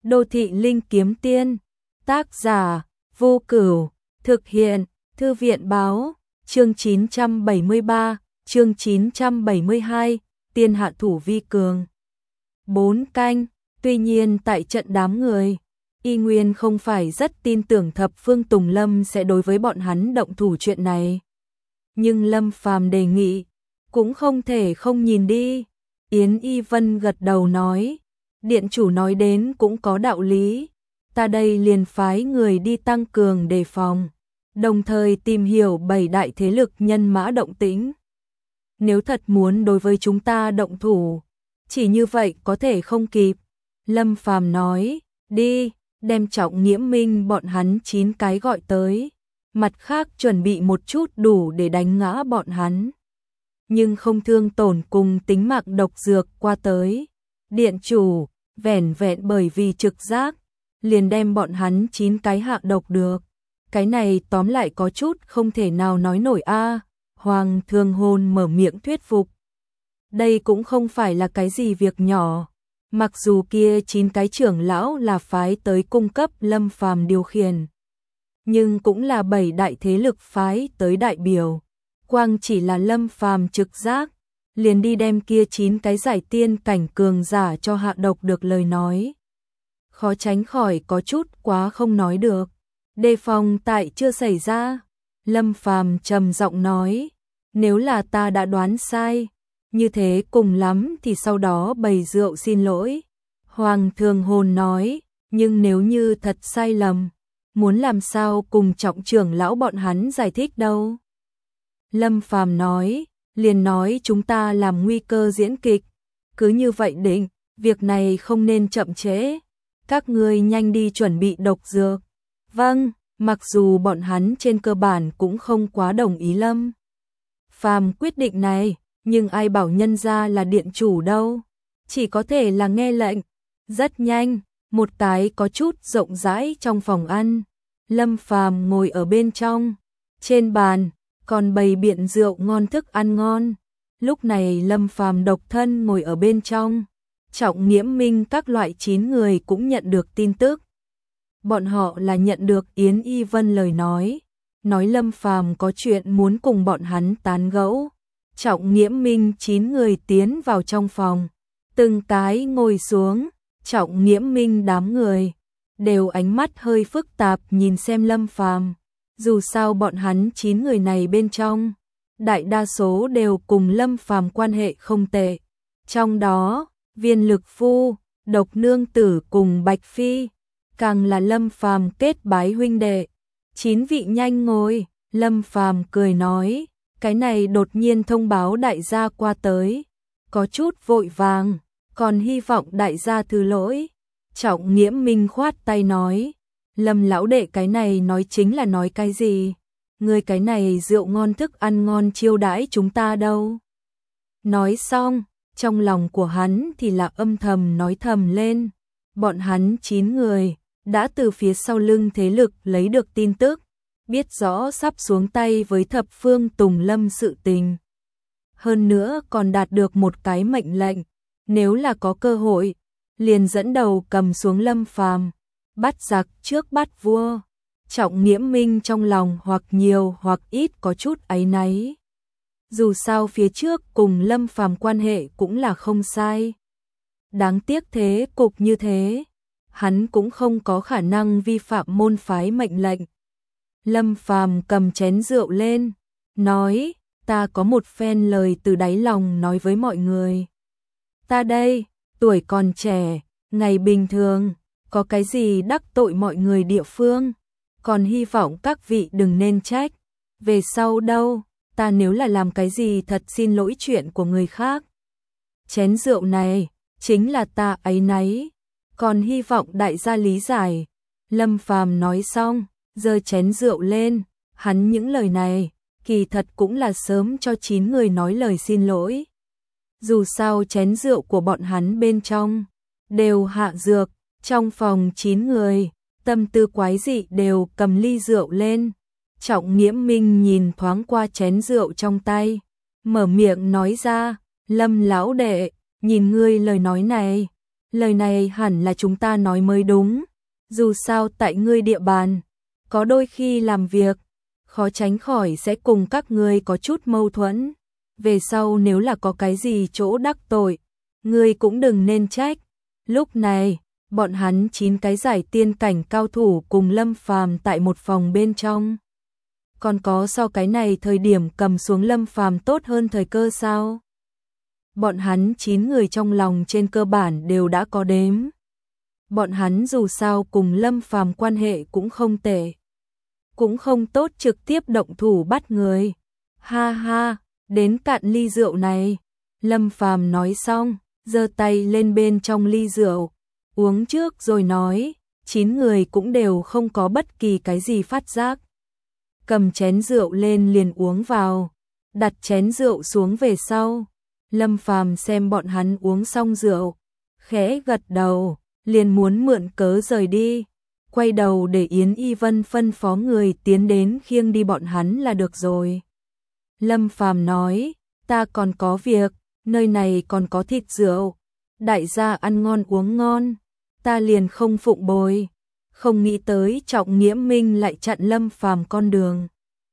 Đô thị linh kiếm tiên, tác giả, Vô Cửu, thực hiện, Thư viện báo, chương 973, chương 972, tiên hạ thủ vi cường. 4 canh, tuy nhiên tại trận đám người, Y Nguyên không phải rất tin tưởng Thập Phương Tùng Lâm sẽ đối với bọn hắn động thủ chuyện này. Nhưng Lâm Phàm đề nghị, cũng không thể không nhìn đi. Yến Y Vân gật đầu nói, điện chủ nói đến cũng có đạo lý, ta đây liền phái người đi tăng cường đề phòng, đồng thời tìm hiểu 7 đại thế lực nhân mã động tĩnh. Nếu thật muốn đối với chúng ta động thủ, chỉ như vậy có thể không kịp. Lâm Phàm nói, đi, đem Trọng Nghiễm Minh bọn hắn 9 cái gọi tới, mặt khác chuẩn bị một chút đủ để đánh ngã bọn hắn, nhưng không thương tổn cùng tính mạng độc dược qua tới. Điện chủ, vẻn vẹn bởi vì trực giác, liền đem bọn hắn 9 cái hạ độc được. Cái này tóm lại có chút không thể nào nói nổi a. Hoàng Thương Hôn mở miệng thuyết phục. Đây cũng không phải là cái gì việc nhỏ. Mặc dù kia 9 cái trưởng lão là phái tới cung cấp Lâm Phàm điều khiển, nhưng cũng là 7 đại thế lực phái tới đại biểu. Quang chỉ là Lâm Phàm trực giác, liền đi đem kia 9 cái giải tiên cảnh cường giả cho hạ độc được lời nói. Khó tránh khỏi có chút quá không nói được. Đề phòng tại chưa xảy ra. Lâm Phàm trầm giọng nói, nếu là ta đã đoán sai, như thế cùng lắm thì sau đó bày rượu xin lỗi. Hoàng Thương Hôn nói, nhưng nếu như thật sai lầm, muốn làm sao cùng Trọng trưởng lão bọn hắn giải thích đâu. Lâm Phàm nói, liền nói chúng ta làm nguy cơ diễn kịch, cứ như vậy định, việc này không nên chậm trễ, các ngươi nhanh đi chuẩn bị độc dược. Vâng, mặc dù bọn hắn trên cơ bản cũng không quá đồng ý Lâm Phàm quyết định này, nhưng ai bảo nhân gia là điện chủ đâu, chỉ có thể là nghe lệnh. Rất nhanh, một cái có chút rộng rãi trong phòng ăn, Lâm Phàm ngồi ở bên trong, trên bàn còn bày biện rượu ngon thức ăn ngon. Lúc này Lâm Phàm độc thân ngồi ở bên trong, Trọng Nghiễm Minh các loại 9 người cũng nhận được tin tức. Bọn họ là nhận được Yến Y Vân lời nói Lâm Phàm có chuyện muốn cùng bọn hắn tán gẫu. Trọng Nghiễm Minh 9 người tiến vào trong phòng, từng cái ngồi xuống. Trọng Nghiễm Minh đám người đều ánh mắt hơi phức tạp nhìn xem Lâm Phàm. Dù sao bọn hắn 9 người này bên trong, đại đa số đều cùng Lâm Phàm quan hệ không tệ. Trong đó, Viên Lực Phu, Độc Nương Tử cùng Bạch Phi, càng là Lâm Phàm kết bái huynh đệ. 9 vị nhanh ngồi, Lâm Phàm cười nói, cái này đột nhiên thông báo đại gia qua tới, có chút vội vàng, còn hy vọng đại gia thứ lỗi. Trọng Nghiễm Minh khoát tay nói, Lâm lão đệ cái này nói chính là nói cái gì? Người cái này rượu ngon thức ăn ngon chiêu đãi chúng ta đâu. Nói xong, trong lòng của hắn thì là âm thầm nói thầm lên. Bọn hắn 9 người đã từ phía sau lưng thế lực lấy được tin tức, biết rõ sắp xuống tay với Thập Phương Tùng Lâm sự tình. Hơn nữa còn đạt được một cái mệnh lệnh, nếu là có cơ hội, liền dẫn đầu cầm xuống Lâm Phàm, bắt giặc trước bắt vua. Trọng Nghiễm Minh trong lòng hoặc nhiều hoặc ít có chút áy náy. Dù sao phía trước cùng Lâm Phàm quan hệ cũng là không sai. Đáng tiếc thế cục như thế, hắn cũng không có khả năng vi phạm môn phái mệnh lệnh. Lâm Phàm cầm chén rượu lên, nói, ta có một phen lời từ đáy lòng nói với mọi người. Ta đây, tuổi còn trẻ, ngày bình thường, có cái gì đắc tội mọi người địa phương, còn hy vọng các vị đừng nên trách. Về sau đâu, ta nếu là làm cái gì thật xin lỗi chuyện của người khác. Chén rượu này, chính là ta áy náy, còn hy vọng đại gia lý giải. Lâm Phàm nói xong, giơ chén rượu lên, hắn những lời này, kỳ thật cũng là sớm cho 9 người nói lời xin lỗi. Dù sao chén rượu của bọn hắn bên trong đều hạ dược, trong phòng 9 người, tâm tư quái dị đều cầm ly rượu lên. Trọng Nghiễm Minh nhìn thoáng qua chén rượu trong tay, mở miệng nói ra, Lâm lão đệ, nhìn ngươi lời nói này, lời này hẳn là chúng ta nói mới đúng. Dù sao tại ngươi địa bàn, có đôi khi làm việc, khó tránh khỏi sẽ cùng các ngươi có chút mâu thuẫn. Về sau nếu là có cái gì chỗ đắc tội, ngươi cũng đừng nên trách. Lúc này, bọn hắn 9 cái giải tiên cảnh cao thủ cùng Lâm Phàm tại một phòng bên trong. Còn có so cái này thời điểm cầm xuống Lâm Phàm tốt hơn thời cơ sao? Bọn hắn 9 người trong lòng trên cơ bản đều đã có đếm. Bọn hắn dù sao cùng Lâm Phàm quan hệ cũng không tệ, cũng không tốt trực tiếp động thủ bắt người. Ha ha, đến cạn ly rượu này. Lâm Phàm nói xong, giơ tay lên bên trong ly rượu, uống trước rồi nói. 9 người cũng đều không có bất kỳ cái gì phát giác. Cầm chén rượu lên liền uống vào, đặt chén rượu xuống về sau. Lâm Phàm xem bọn hắn uống xong rượu, khẽ gật đầu, liền muốn mượn cớ rời đi. Quay đầu để Yến Y Vân phân phó người tiến đến khiêng đi bọn hắn là được rồi. Lâm Phàm nói, ta còn có việc, nơi này còn có thịt rượu, đại gia ăn ngon uống ngon, ta liền không phụng bồi. Không nghĩ tới Trọng Nghĩa Minh lại chặn Lâm Phàm con đường.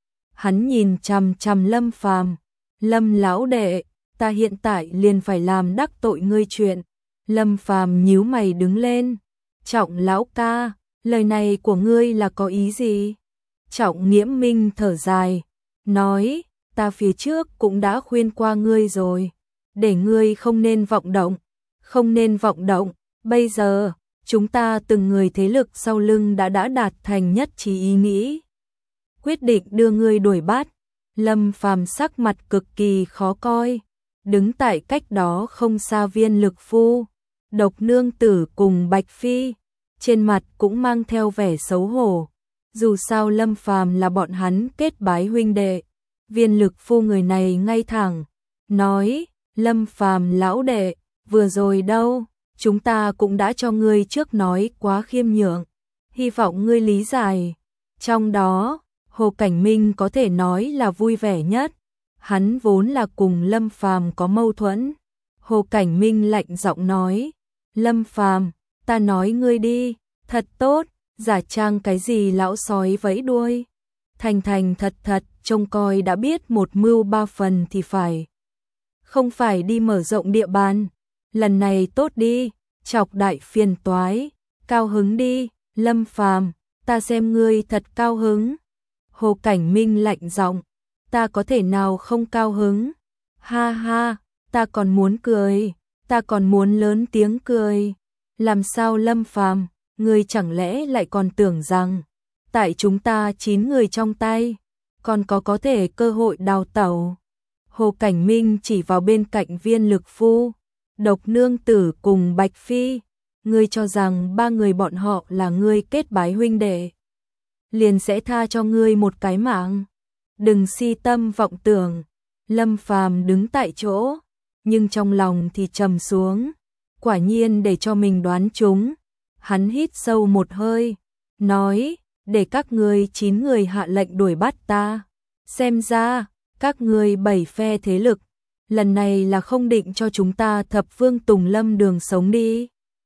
Hắn nhìn chằm chằm Lâm Phàm, Lâm lão đệ, ta hiện tại liền phải làm đắc tội ngươi chuyện. Lâm Phàm nhíu mày đứng lên, Trọng lão ca, lời này của ngươi là có ý gì? Trọng Nghĩa Minh thở dài, nói, ta phía trước cũng đã khuyên qua ngươi rồi, để ngươi không nên vọng động, không nên vọng động. Bây giờ, chúng ta từng người thế lực sau lưng đã đạt thành nhất trí ý nghĩ, quyết định đưa ngươi đuổi bắt. Lâm Phàm sắc mặt cực kỳ khó coi, đứng tại cách đó không xa Viên Lực Phu, Độc Nương Tử cùng Bạch Phi, trên mặt cũng mang theo vẻ xấu hổ. Dù sao Lâm Phàm là bọn hắn kết bái huynh đệ. Viên Lực Phu người này ngay thẳng, nói, Lâm Phàm lão đệ, vừa rồi đâu, chúng ta cũng đã cho ngươi trước nói quá khiêm nhượng, hy vọng ngươi lý giải. Trong đó, Hồ Cảnh Minh có thể nói là vui vẻ nhất, hắn vốn là cùng Lâm Phàm có mâu thuẫn. Hồ Cảnh Minh lạnh giọng nói, Lâm Phàm, ta nói ngươi đi, thật tốt, giả trang cái gì lão sói vẫy đuôi. Thành thành thật thật, trông coi đã biết một mưu ba phần thì phải. Không phải đi mở rộng địa bàn, lần này tốt đi, chọc đại phiền toái, cao hứng đi, Lâm Phàm, ta xem ngươi thật cao hứng. Hồ Cảnh Minh lạnh giọng, ta có thể nào không cao hứng? Ha ha, ta còn muốn cười, ta còn muốn lớn tiếng cười. Làm sao Lâm Phàm, ngươi chẳng lẽ lại còn tưởng rằng tại chúng ta 9 người trong tay còn có thể cơ hội đào tẩu? Hồ Cảnh Minh chỉ vào bên cạnh Viên Lực Phu, Độc Nương Tử cùng Bạch Phi, ngươi cho rằng 3 người bọn họ là ngươi kết bái huynh đệ, liền sẽ tha cho ngươi một cái mạng? Đừng si tâm vọng tưởng. Lâm Phàm đứng tại chỗ, nhưng trong lòng thì trầm xuống, quả nhiên để cho mình đoán trúng. Hắn hít sâu một hơi, nói, để các ngươi 9 người hạ lệnh đuổi bắt ta. Xem ra, các ngươi 7 phe thế lực, lần này là không định cho chúng ta thập phương Tùng Lâm đường sống đi.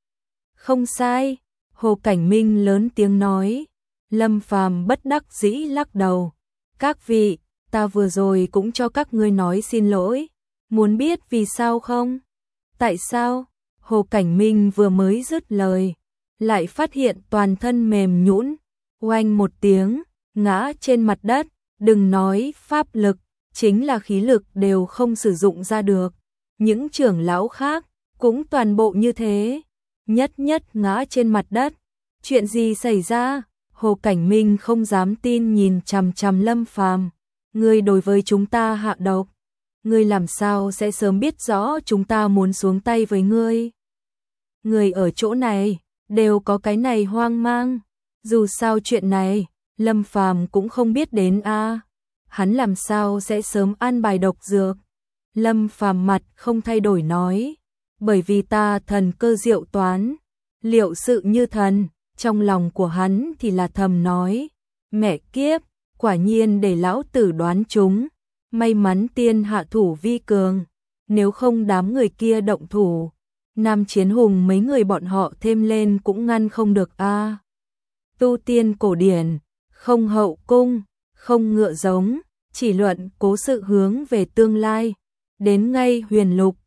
Không sai, Hồ Cảnh Minh lớn tiếng nói. Lâm Phàm bất đắc dĩ lắc đầu, các vị, ta vừa rồi cũng cho các ngươi nói xin lỗi, muốn biết vì sao không? Tại sao? Hồ Cảnh Minh vừa mới dứt lời, lại phát hiện toàn thân mềm nhũn, oanh một tiếng, ngã trên mặt đất. Đừng nói pháp lực, chính là khí lực đều không sử dụng ra được. Những trưởng lão khác cũng toàn bộ như thế, nhất nhất ngã trên mặt đất. Chuyện gì xảy ra? Hồ Cảnh Minh không dám tin nhìn chằm chằm Lâm Phàm. Ngươi đối với chúng ta hạ độc, ngươi làm sao sẽ sớm biết rõ chúng ta muốn xuống tay với ngươi? Người ở chỗ này đều có cái này hoang mang. Dù sao chuyện này Lâm Phàm cũng không biết đến a. Hắn làm sao sẽ sớm an bài độc dược? Lâm Phàm mặt không thay đổi nói, bởi vì ta thần cơ diệu toán, liệu sự như thần. Trong lòng của hắn thì là thầm nói, mẹ kiếp, quả nhiên để lão tử đoán trúng, may mắn tiên hạ thủ vi cường, nếu không đám người kia động thủ, Nam Chiến Hùng mấy người bọn họ thêm lên cũng ngăn không được a. Tu tiên cổ điển, không hậu cung, không ngựa giống, chỉ luận cố sự hướng về tương lai. Đến ngay huyền lục,